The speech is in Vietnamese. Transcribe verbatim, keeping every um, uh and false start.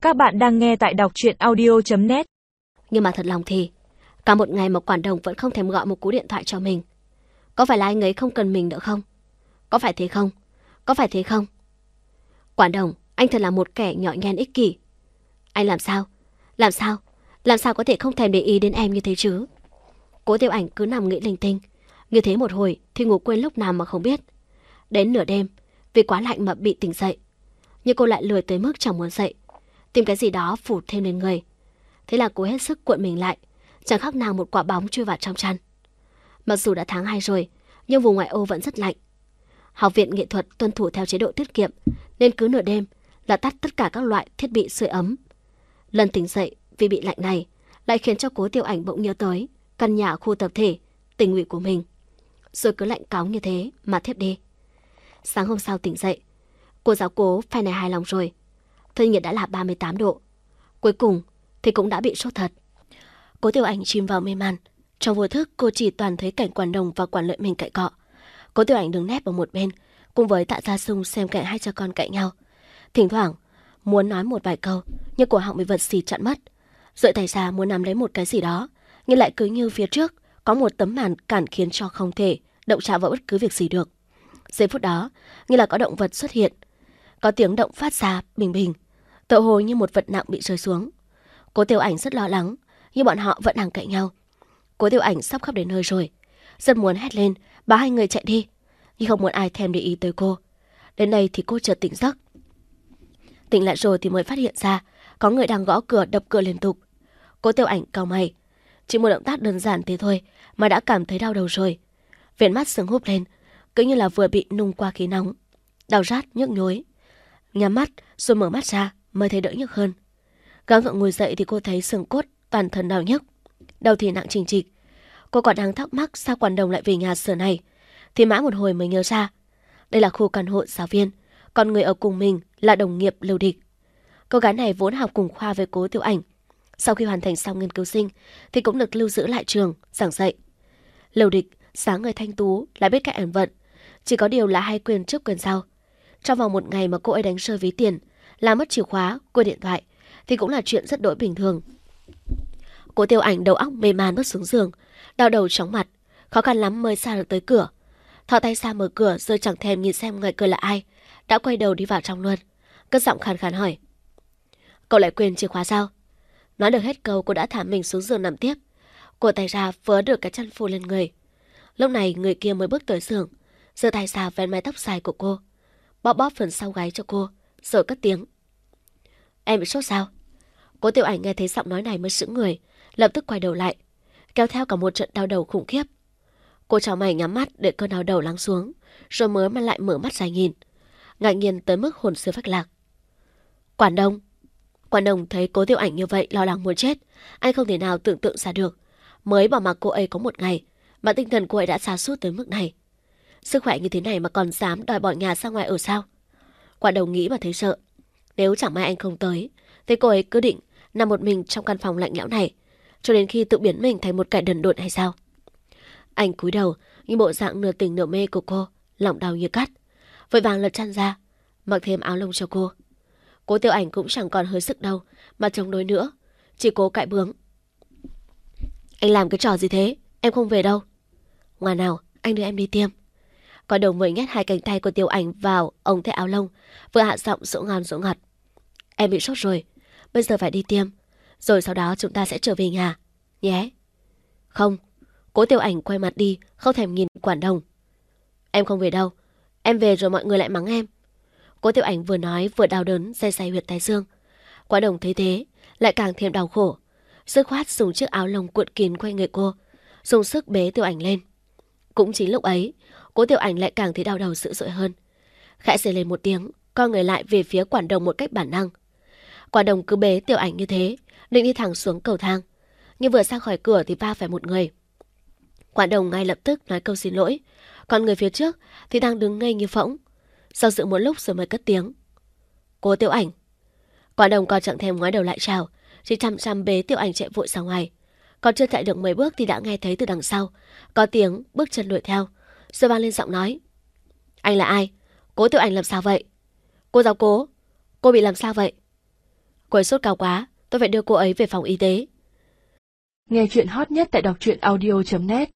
Các bạn đang nghe tại đọc truyện audio chấm net. Nhưng mà thật lòng thì cả một ngày mà Quản Đồng vẫn không thèm gọi một cú điện thoại cho mình. Có phải là anh ấy không cần mình nữa không? Có phải thế không? Có phải thế không? Quản Đồng, anh thật là một kẻ nhỏ nhen ích kỷ. Anh làm sao? Làm sao? Làm sao có thể không thèm để ý đến em như thế chứ? Cố Tiểu Ảnh cứ nằm nghĩ linh tinh. Như thế một hồi thì ngủ quên lúc nào mà không biết. Đến nửa đêm, vì quá lạnh mà bị tỉnh dậy. Nhưng cô lại lười tới mức chẳng muốn dậy. Tìm cái gì đó phủ thêm lên người. Thế là cô hết sức cuộn mình lại, chẳng khác nào một quả bóng chui vào trong chăn. Mặc dù đã tháng hai rồi, nhưng vùng ngoại ô vẫn rất lạnh. Học viện nghệ thuật tuân thủ theo chế độ tiết kiệm, nên cứ nửa đêm là tắt tất cả các loại thiết bị sưởi ấm. Lần tỉnh dậy vì bị lạnh này lại khiến cho Cố Tiểu Ảnh bỗng nhớ tới căn nhà khu tập thể tỉnh ủy của mình, rồi cứ lạnh cáu như thế mà thiếp đi. Sáng hôm sau tỉnh dậy, cô giáo Cố phe này hài lòng rồi. Thân nhiệt đã là ba mươi tám độ. Cuối cùng thì cũng đã bị sốt thật. Cố Tiểu Ảnh chìm vào mê man. Trong vô thức cô chỉ toàn thấy cảnh Quản Đồng và Quản Lợi mình cãi cọ. Cố Tiểu Ảnh đứng nép ở một bên, cùng với Tạ Gia Sung xem cảnh hai cha con cãi nhau. Thỉnh thoảng muốn nói một vài câu, nhưng cổ họng bị vật xì chặn mất. Duỗi tay ra muốn nắm lấy một cái gì đó, nhưng lại cứ như phía trước có một tấm màn cản khiến cho không thể động chạm vào bất cứ việc gì được. Giây phút đó, như là có động vật xuất hiện. Có tiếng động phát ra bình bình, tựa hồ như một vật nặng bị rơi xuống. Cố Tiểu Ảnh rất lo lắng, nhưng bọn họ vẫn đang cãi nhau. Cố Tiểu Ảnh sắp khóc đến nơi rồi, rất muốn hét lên bảo hai người chạy đi, nhưng không muốn ai thèm để ý tới cô. Đến đây thì cô chợt tỉnh giấc. Tỉnh lại rồi thì mới phát hiện ra có người đang gõ cửa đập cửa liên tục. Cố Tiểu Ảnh cau mày, chỉ một động tác đơn giản thế thôi mà đã cảm thấy đau đầu rồi. Viền mắt sưng húp lên, cứ như là vừa bị nung qua khí nóng, đau rát nhức nhối. Nhắm mắt rồi mở mắt ra mới thấy đỡ nhức hơn. Gắng gượng ngồi dậy thì cô thấy xương cốt toàn thân đau nhức, đầu thì nặng chình chịch. Cô còn đang thắc mắc sao Quản Đồng lại về nhà sở này, thì mãi một hồi mới nhớ ra đây là khu căn hộ giáo viên, còn người ở cùng mình là đồng nghiệp Lưu Địch. Cô gái này vốn học cùng khoa với Cố Tiểu Ảnh, sau khi hoàn thành xong nghiên cứu sinh thì cũng được lưu giữ lại trường giảng dạy. Lưu Địch sáng người thanh tú, lại biết cách ẩn vận, chỉ có điều là hay quên trước quên sau. Trong vòng một ngày mà cô ấy đánh rơi ví tiền, làm mất chìa khóa, quên điện thoại thì cũng là chuyện rất đỗi bình thường. Cố Tiểu Ảnh đầu óc mê man bước xuống giường, đau đầu chóng mặt, khó khăn lắm mới xa được tới cửa. Thò tay ra mở cửa rồi chẳng thèm nhìn xem ngoài cửa là ai, đã quay đầu đi vào trong luôn. Cất giọng khàn khàn hỏi: "Cậu lại quên chìa khóa sao?" Nói được hết câu cô đã thả mình xuống giường nằm tiếp. Cô tay ra vớ được cái chăn phủ lên người. Lúc này người kia mới bước tới giường, giơ tay ra vén mái tóc dài của cô, bóp bóp phần sau gáy cho cô, rồi cất tiếng: "Em bị sốt sao?" Cố Tiểu Ảnh nghe thấy giọng nói này mới sững người, lập tức quay đầu lại, kéo theo cả một trận đau đầu khủng khiếp. Cô chào mày nhắm mắt để cơn đau đầu lắng xuống, rồi mới mà lại mở mắt ra nhìn, ngạc nhiên tới mức hồn siêu phách lạc. Quản Đồng. Quản Đồng thấy Cố Tiểu Ảnh như vậy lo lắng muốn chết, anh không thể nào tưởng tượng ra được, mới bỏ mặc cô ấy có một ngày mà tinh thần cô ấy đã sa sút tới mức này. Sức khỏe như thế này mà còn dám đòi bỏ nhà ra ngoài ở sao? Quản Đồng nghĩ mà thấy sợ. Nếu chẳng may anh không tới thì cô ấy cứ định nằm một mình trong căn phòng lạnh lẽo này cho đến khi tự biến mình thành một kẻ đần độn hay sao? Anh cúi đầu như bộ dạng nửa tỉnh nửa mê của cô, lòng đau như cắt, vội vàng lật chăn ra, mặc thêm áo lông cho cô. Cố Tiểu Ảnh cũng chẳng còn hơi sức đâu mà chống đối nữa, chỉ cố cãi bướng: "Anh làm cái trò gì thế? Em không về đâu." "Ngoan nào, anh đưa em đi tiêm." Còn Đồng mới nhét hai cánh tay của Tiểu Ảnh vào ống tay áo lông, vừa hạ giọng dỗ ngon dỗ ngọt: "Em bị sốt rồi, bây giờ phải đi tiêm, rồi sau đó chúng ta sẽ trở về nhà, nhé." "Không." Cố Tiểu Ảnh quay mặt đi, không thèm nhìn Quản Đồng. "Em không về đâu, em về rồi mọi người lại mắng em." Cố Tiểu Ảnh vừa nói vừa đau đớn day day huyệt thái dương. Quản Đồng thấy thế lại càng thêm đau khổ, dứt khoát dùng chiếc áo lông cuộn kín quanh người cô, dùng sức bế Tiểu Ảnh lên. Cũng chính lúc ấy, Cố Tiểu Ảnh lại càng thấy đau đầu dữ dội hơn. Khẽ rên lên một tiếng, co người lại về phía Quản Đồng một cách bản năng. Quản Đồng cứ bế Tiểu Ảnh như thế, định đi thẳng xuống cầu thang, nhưng vừa ra khỏi cửa thì va phải một người. Quản Đồng ngay lập tức nói câu xin lỗi, còn người phía trước thì đang đứng ngây như phỗng, do dự một lúc rồi mới cất tiếng: "Cố Tiểu Ảnh." Quản Đồng còn chẳng thèm ngoái đầu lại chào, chỉ chăm chăm bế Tiểu Ảnh chạy vội ra ngoài. Còn chưa chạy được mấy bước thì đã nghe thấy từ đằng sau có tiếng bước chân đuổi theo, rồi vang lên giọng nói: "Anh là ai? Cố Tiểu Ảnh làm sao vậy? Cô giáo Cố, cô bị làm sao vậy?" Cô ấy sốt cao quá, tôi phải đưa cô ấy về phòng y tế. Nghe chuyện hot nhất tại đọc truyện audio chấm net.